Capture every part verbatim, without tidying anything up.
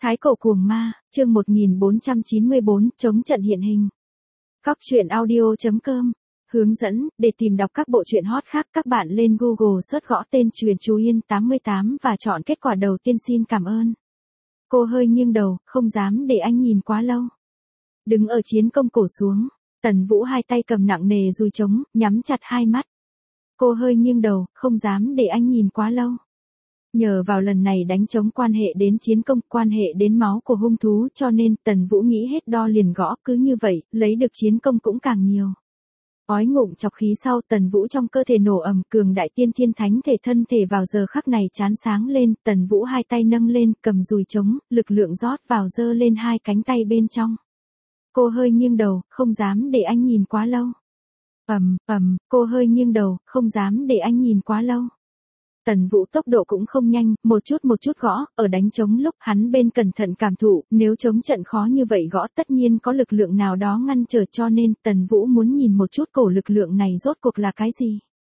Thái cổ cuồng ma, chương một nghìn bốn trăm chín mươi bốn, chống trận hiện hình. Cóc truyện audio chấm com. Hướng dẫn, để tìm đọc các bộ truyện hot khác các bạn lên Google search gõ tên Truyện Chú Yên tám mươi tám và chọn kết quả đầu tiên. Xin cảm ơn. Cô hơi nghiêng đầu, không dám để anh nhìn quá lâu. Đứng ở chiến công cổ xuống, Tần Vũ hai tay cầm nặng nề dùi trống, nhắm chặt hai mắt. Cô hơi nghiêng đầu, không dám để anh nhìn quá lâu. Nhờ vào lần này đánh trống quan hệ đến chiến công, quan hệ đến máu của hung thú cho nên Tần Vũ nghĩ hết đo liền gõ, cứ như vậy, lấy được chiến công cũng càng nhiều. Ói ngụm chọc khí sau, Tần Vũ trong cơ thể nổ ầm, cường đại tiên thiên thánh thể thân thể vào giờ khắc này chán sáng lên, Tần Vũ hai tay nâng lên, cầm dùi trống, lực lượng rót vào giơ lên hai cánh tay bên trong. Cô hơi nghiêng đầu, không dám để anh nhìn quá lâu. Ầm, ầm, cô hơi nghiêng đầu, không dám để anh nhìn quá lâu. Tần Vũ tốc độ cũng không nhanh, một chút một chút gõ, ở đánh trống lúc hắn bên cẩn thận cảm thụ, nếu trống trận khó như vậy gõ tất nhiên có lực lượng nào đó ngăn trở cho nên Tần Vũ muốn nhìn một chút cổ lực lượng này rốt cuộc là cái gì.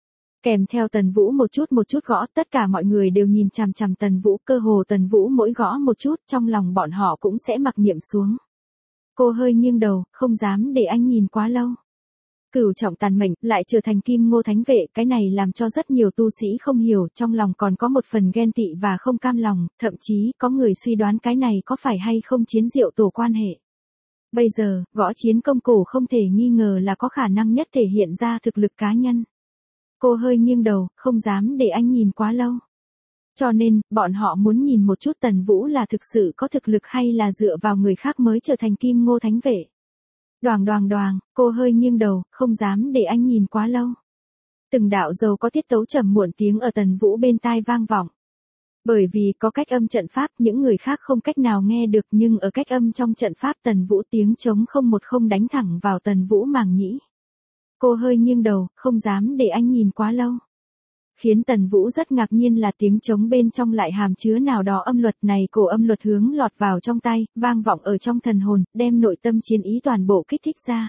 Kèm theo Tần Vũ một chút một chút gõ, tất cả mọi người đều nhìn chằm chằm Tần Vũ, cơ hồ Tần Vũ mỗi gõ một chút trong lòng bọn họ cũng sẽ mặc niệm xuống. Cô hơi nghiêng đầu, không dám để anh nhìn quá lâu. Cửu trọng tàn mệnh, lại trở thành Kim Ngô Thánh Vệ, cái này làm cho rất nhiều tu sĩ không hiểu, trong lòng còn có một phần ghen tị và không cam lòng, thậm chí có người suy đoán cái này có phải hay không chiến diệu tổ quan hệ. Bây giờ, gõ chiến công cổ không thể nghi ngờ là có khả năng nhất thể hiện ra thực lực cá nhân. Cô hơi nghiêng đầu, không dám để anh nhìn quá lâu. Cho nên, bọn họ muốn nhìn một chút Tần Vũ là thực sự có thực lực hay là dựa vào người khác mới trở thành Kim Ngô Thánh Vệ. Đoàng đoàng đoàng, cô hơi nghiêng đầu, không dám để anh nhìn quá lâu. Từng đạo dầu có tiết tấu trầm muộn tiếng ở Tần Vũ bên tai vang vọng. Bởi vì có cách âm trận pháp những người khác không cách nào nghe được nhưng ở cách âm trong trận pháp Tần Vũ tiếng trống không một không đánh thẳng vào Tần Vũ màng nhĩ. Cô hơi nghiêng đầu, không dám để anh nhìn quá lâu. Khiến Tần Vũ rất ngạc nhiên là tiếng trống bên trong lại hàm chứa nào đó âm luật này, cổ âm luật hướng lọt vào trong tay, vang vọng ở trong thần hồn, đem nội tâm chiến ý toàn bộ kích thích ra.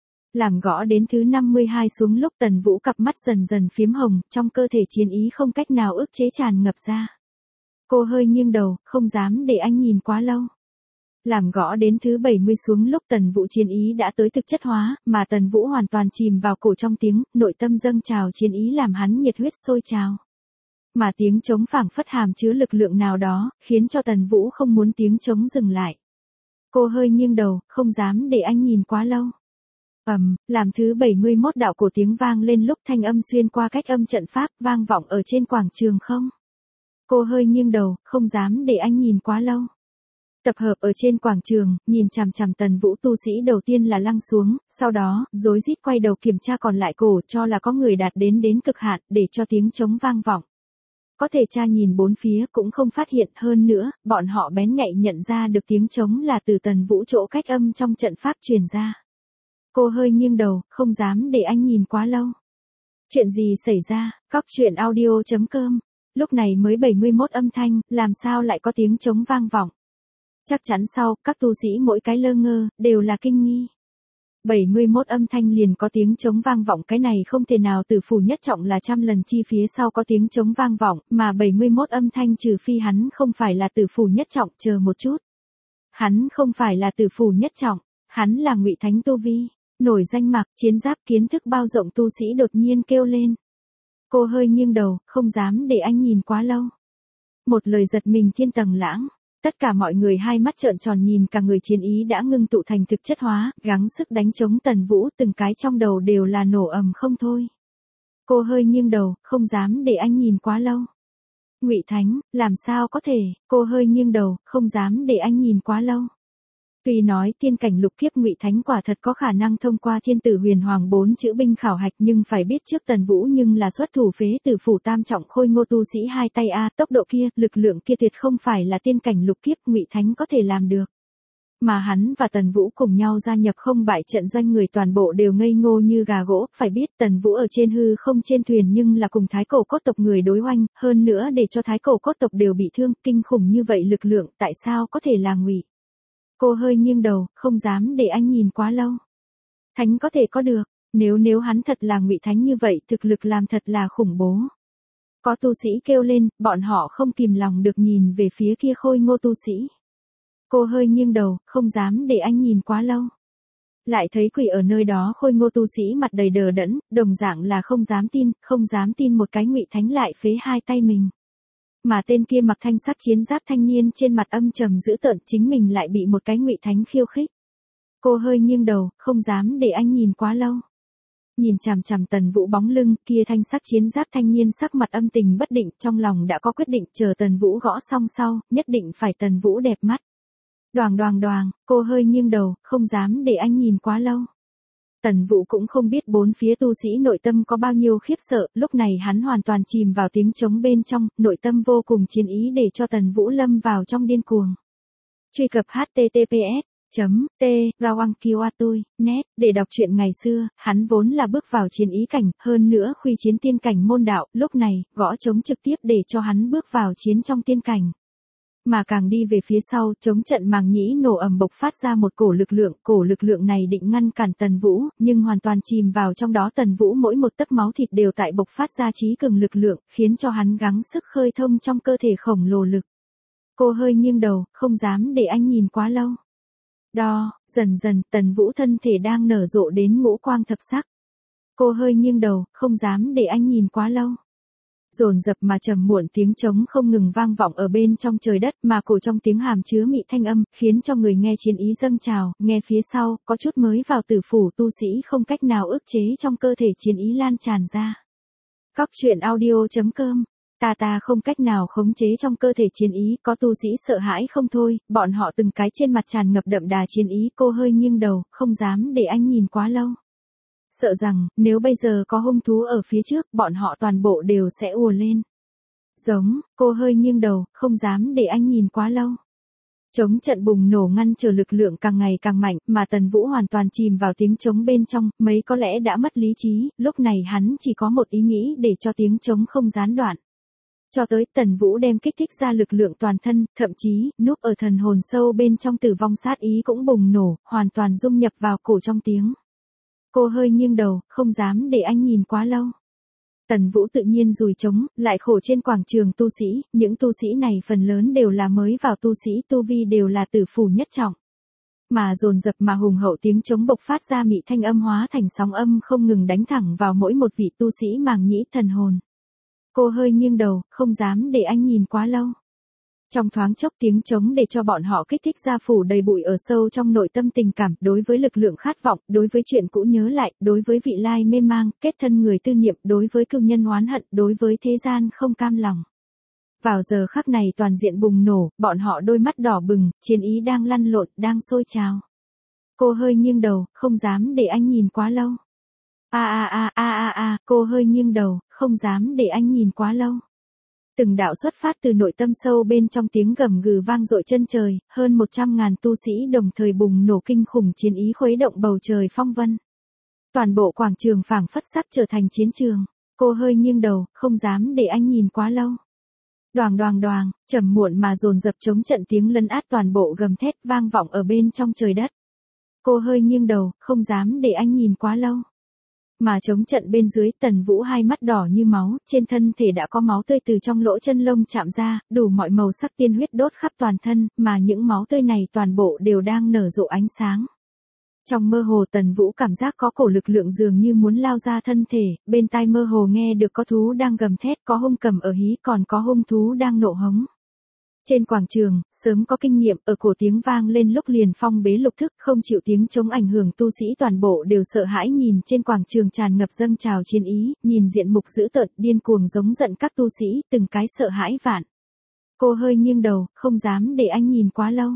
Làm gõ đến thứ năm mươi hai xuống lúc Tần Vũ cặp mắt dần dần phiếm hồng, trong cơ thể chiến ý không cách nào ức chế tràn ngập ra. Cô hơi nghiêng đầu, không dám để anh nhìn quá lâu. Làm gõ đến thứ bảy mươi xuống lúc Tần Vũ chiến ý đã tới thực chất hóa, mà Tần Vũ hoàn toàn chìm vào cổ trong tiếng, nội tâm dâng trào chiến ý làm hắn nhiệt huyết sôi trào. Mà tiếng trống phảng phất hàm chứa lực lượng nào đó, khiến cho Tần Vũ không muốn tiếng trống dừng lại. Cô hơi nghiêng đầu, không dám để anh nhìn quá lâu. Ầm, làm thứ bảy mươi mốt đạo cổ tiếng vang lên lúc thanh âm xuyên qua cách âm trận pháp vang vọng ở trên quảng trường không. Cô hơi nghiêng đầu, không dám để anh nhìn quá lâu. Tập hợp ở trên quảng trường, nhìn chằm chằm Tần Vũ tu sĩ đầu tiên là lăng xuống, sau đó, rối rít quay đầu kiểm tra còn lại cổ cho là có người đạt đến đến cực hạn để cho tiếng trống vang vọng. Có thể tra nhìn bốn phía cũng không phát hiện hơn nữa, bọn họ bén nhạy nhận ra được tiếng trống là từ Tần Vũ chỗ cách âm trong trận pháp truyền ra. Cô hơi nghiêng đầu, không dám để anh nhìn quá lâu. Chuyện gì xảy ra, cóc truyện audio chấm com. Lúc này mới bảy mươi mốt âm thanh, làm sao lại có tiếng trống vang vọng. Chắc chắn sau, các tu sĩ mỗi cái lơ ngơ, đều là kinh nghi. bảy mươi mốt âm thanh liền có tiếng trống vang vọng, cái này không thể nào tử phủ nhất trọng là trăm lần chi phía sau có tiếng trống vang vọng, mà bảy mươi mốt âm thanh trừ phi hắn không phải là tử phủ nhất trọng, chờ một chút. Hắn không phải là tử phủ nhất trọng, hắn là Ngụy Thánh tu vi, nổi danh mặc chiến giáp kiến thức bao rộng tu sĩ đột nhiên kêu lên. Cô hơi nghiêng đầu, không dám để anh nhìn quá lâu. Một lời giật mình thiên tầng lãng. Tất cả mọi người hai mắt trợn tròn nhìn cả người chiến ý đã ngưng tụ thành thực chất hóa, gắng sức đánh chống Tần Vũ từng cái trong đầu đều là nổ ầm không thôi. Cô hơi nghiêng đầu, không dám để anh nhìn quá lâu. Ngụy Thánh, làm sao có thể, cô hơi nghiêng đầu, không dám để anh nhìn quá lâu. Tuy nói tiên cảnh lục kiếp Ngụy Thánh quả thật có khả năng thông qua thiên tử huyền hoàng bốn chữ binh khảo hạch nhưng phải biết trước Tần Vũ nhưng là xuất thủ phế tử phủ tam trọng khôi ngô tu sĩ hai tay a, tốc độ kia, lực lượng kia tuyệt không phải là tiên cảnh lục kiếp Ngụy Thánh có thể làm được. Mà hắn và Tần Vũ cùng nhau gia nhập không bại trận doanh người toàn bộ đều ngây ngô như gà gỗ, phải biết Tần Vũ ở trên hư không trên thuyền nhưng là cùng thái cổ cốt tộc người đối oanh, hơn nữa để cho thái cổ cốt tộc đều bị thương, kinh khủng như vậy lực lượng tại sao có thể là Ngụy. Cô hơi nghiêng đầu, không dám để anh nhìn quá lâu. Thánh có thể có được, nếu nếu hắn thật là Ngụy Thánh như vậy thực lực làm thật là khủng bố. Có tu sĩ kêu lên, bọn họ không kìm lòng được nhìn về phía kia khôi ngô tu sĩ. Cô hơi nghiêng đầu, không dám để anh nhìn quá lâu. Lại thấy quỷ ở nơi đó khôi ngô tu sĩ mặt đầy đờ đẫn, đồng dạng là không dám tin, không dám tin một cái ngụy thánh lại phế hai tay mình. Mà tên kia mặc thanh sắc chiến giáp thanh niên trên mặt âm trầm dữ tợn, chính mình lại bị một cái ngụy thánh khiêu khích. Cô hơi nghiêng đầu, không dám để anh nhìn quá lâu. Nhìn chằm chằm Tần Vũ bóng lưng, kia thanh sắc chiến giáp thanh niên sắc mặt âm tình bất định, trong lòng đã có quyết định, chờ Tần Vũ gõ xong sau, nhất định phải Tần Vũ đẹp mắt. Đoàng đoàng đoàng, cô hơi nghiêng đầu, không dám để anh nhìn quá lâu. Tần Vũ cũng không biết bốn phía tu sĩ nội tâm có bao nhiêu khiếp sợ, lúc này hắn hoàn toàn chìm vào tiếng trống bên trong, nội tâm vô cùng chiến ý để cho Tần Vũ lâm vào trong điên cuồng. Truy cập h t t p s chấm t rawangkiwatui net để đọc truyện ngày xưa, hắn vốn là bước vào chiến ý cảnh, hơn nữa khuy chiến tiên cảnh môn đạo, lúc này, gõ trống trực tiếp để cho hắn bước vào chiến trong tiên cảnh. Mà càng đi về phía sau, chống trận màng nhĩ nổ ầm bộc phát ra một cổ lực lượng, cổ lực lượng này định ngăn cản Tần Vũ, nhưng hoàn toàn chìm vào trong đó Tần Vũ mỗi một tấc máu thịt đều tại bộc phát ra trí cường lực lượng, khiến cho hắn gắng sức khơi thông trong cơ thể khổng lồ lực. Cô hơi nghiêng đầu, không dám để anh nhìn quá lâu. Đo, dần dần, Tần Vũ thân thể đang nở rộ đến ngũ quang thập sắc. Cô hơi nghiêng đầu, không dám để anh nhìn quá lâu. Dồn dập mà trầm muộn tiếng trống không ngừng vang vọng ở bên trong trời đất, mà cổ trong tiếng hàm chứa mị thanh âm, khiến cho người nghe chiến ý dâng trào, nghe phía sau, có chút mới vào tử phủ tu sĩ không cách nào ức chế trong cơ thể chiến ý lan tràn ra. Cóc truyện audio chấm com. Ta ta không cách nào khống chế trong cơ thể chiến ý, có tu sĩ sợ hãi không thôi, bọn họ từng cái trên mặt tràn ngập đậm đà chiến ý, cô hơi nghiêng đầu, không dám để anh nhìn quá lâu. Sợ rằng, nếu bây giờ có hung thú ở phía trước, bọn họ toàn bộ đều sẽ ùa lên. Giống, cô hơi nghiêng đầu, không dám để anh nhìn quá lâu. Chống trận bùng nổ ngăn trở lực lượng càng ngày càng mạnh, mà Tần Vũ hoàn toàn chìm vào tiếng trống bên trong, mấy có lẽ đã mất lý trí, lúc này hắn chỉ có một ý nghĩ để cho tiếng trống không gián đoạn. Cho tới Tần Vũ đem kích thích ra lực lượng toàn thân, thậm chí, núp ở thần hồn sâu bên trong tử vong sát ý cũng bùng nổ, hoàn toàn dung nhập vào cổ trong tiếng. Cô hơi nghiêng đầu, không dám để anh nhìn quá lâu. Tần Vũ tự nhiên dùi trống, lại khổ trên quảng trường tu sĩ, những tu sĩ này phần lớn đều là mới vào tu sĩ, tu vi đều là tử phủ nhất trọng. Mà dồn dập mà hùng hậu tiếng trống bộc phát ra mị thanh âm hóa thành sóng âm không ngừng đánh thẳng vào mỗi một vị tu sĩ màng nhĩ thần hồn. Cô hơi nghiêng đầu, không dám để anh nhìn quá lâu. Trong thoáng chốc tiếng trống để cho bọn họ kích thích ra phủ đầy bụi ở sâu trong nội tâm tình cảm, đối với lực lượng khát vọng, đối với chuyện cũ nhớ lại, đối với vị lai mê mang, kết thân người tư niệm, đối với cừu nhân oán hận, đối với thế gian không cam lòng. Vào giờ khắc này toàn diện bùng nổ, bọn họ đôi mắt đỏ bừng, chiến ý đang lăn lộn, đang sôi trào. Cô hơi nghiêng đầu, không dám để anh nhìn quá lâu. A a a a a a, cô hơi nghiêng đầu, không dám để anh nhìn quá lâu. Từng đạo xuất phát từ nội tâm sâu bên trong tiếng gầm gừ vang dội chân trời, hơn một trăm ngàn tu sĩ đồng thời bùng nổ kinh khủng chiến ý khuấy động bầu trời phong vân. Toàn bộ quảng trường phảng phất sắp trở thành chiến trường. Cô hơi nghiêng đầu, không dám để anh nhìn quá lâu. Đoàng đoàng đoàng, trầm muộn mà dồn dập chống trận tiếng lấn át toàn bộ gầm thét vang vọng ở bên trong trời đất. Cô hơi nghiêng đầu, không dám để anh nhìn quá lâu. Mà chống trận bên dưới, Tần Vũ hai mắt đỏ như máu, trên thân thể đã có máu tươi từ trong lỗ chân lông chạm ra, đủ mọi màu sắc tiên huyết đốt khắp toàn thân, mà những máu tươi này toàn bộ đều đang nở rộ ánh sáng. Trong mơ hồ Tần Vũ cảm giác có cổ lực lượng dường như muốn lao ra thân thể, bên tai mơ hồ nghe được có thú đang gầm thét, có hung cầm ở hí, còn có hung thú đang nộ hống. Trên quảng trường, sớm có kinh nghiệm, ở cổ tiếng vang lên lúc liền phong bế lục thức, không chịu tiếng chống ảnh hưởng tu sĩ toàn bộ đều sợ hãi nhìn trên quảng trường tràn ngập dâng trào chiến ý, nhìn diện mục dữ tợn, điên cuồng giống giận các tu sĩ, từng cái sợ hãi vạn. Cô hơi nghiêng đầu, không dám để anh nhìn quá lâu.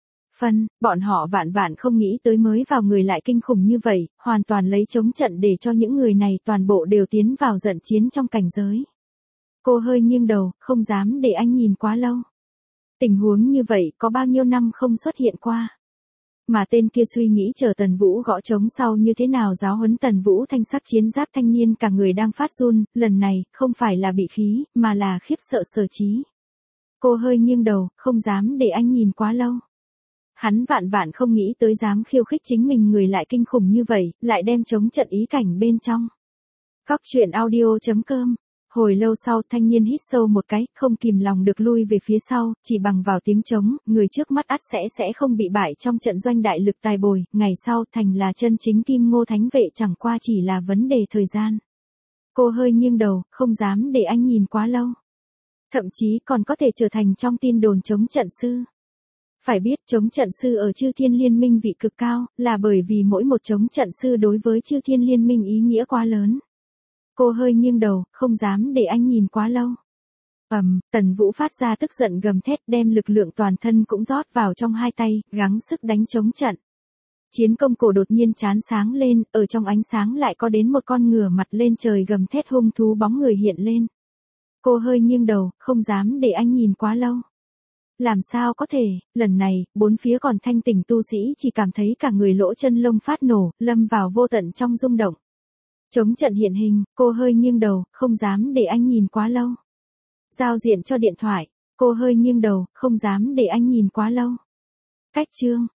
Phân, bọn họ vạn vạn không nghĩ tới mới vào người lại kinh khủng như vậy, hoàn toàn lấy chống trận để cho những người này toàn bộ đều tiến vào giận chiến trong cảnh giới. Cô hơi nghiêng đầu, không dám để anh nhìn quá lâu. Tình huống như vậy có bao nhiêu năm không xuất hiện qua. Mà tên kia suy nghĩ chờ Tần Vũ gõ trống sau như thế nào giáo huấn Tần Vũ thanh sắc chiến giáp thanh niên cả người đang phát run, lần này không phải là bị khí, mà là khiếp sợ sở trí. Cô hơi nghiêng đầu, không dám để anh nhìn quá lâu. Hắn vạn vạn không nghĩ tới dám khiêu khích chính mình người lại kinh khủng như vậy, lại đem chống trận ý cảnh bên trong. Cóc truyện audio chấm com Hồi lâu sau thanh niên hít sâu một cái, không kìm lòng được lui về phía sau, chỉ bằng vào tiếng trống, người trước mắt ắt sẽ sẽ không bị bại trong trận doanh đại lực tài bồi, ngày sau thành là chân chính Kim Ngô Thánh Vệ chẳng qua chỉ là vấn đề thời gian. Cô hơi nghiêng đầu, không dám để anh nhìn quá lâu. Thậm chí còn có thể trở thành trong tin đồn chống trận sư. Phải biết chống trận sư ở Chư Thiên Liên Minh vị cực cao, là bởi vì mỗi một chống trận sư đối với Chư Thiên Liên Minh ý nghĩa quá lớn. Cô hơi nghiêng đầu, không dám để anh nhìn quá lâu. Ầm, um, Tần Vũ phát ra tức giận gầm thét, đem lực lượng toàn thân cũng rót vào trong hai tay, gắng sức đánh chống trận. Chiến công cổ đột nhiên chán sáng lên, ở trong ánh sáng lại có đến một con ngửa mặt lên trời gầm thét hung thú bóng người hiện lên. Cô hơi nghiêng đầu, không dám để anh nhìn quá lâu. Làm sao có thể, lần này, bốn phía còn thanh tỉnh tu sĩ chỉ cảm thấy cả người lỗ chân lông phát nổ, lâm vào vô tận trong rung động. Chống trận hiện hình, cô hơi nghiêng đầu, không dám để anh nhìn quá lâu. Giao diện cho điện thoại, cô hơi nghiêng đầu, không dám để anh nhìn quá lâu. Cách chương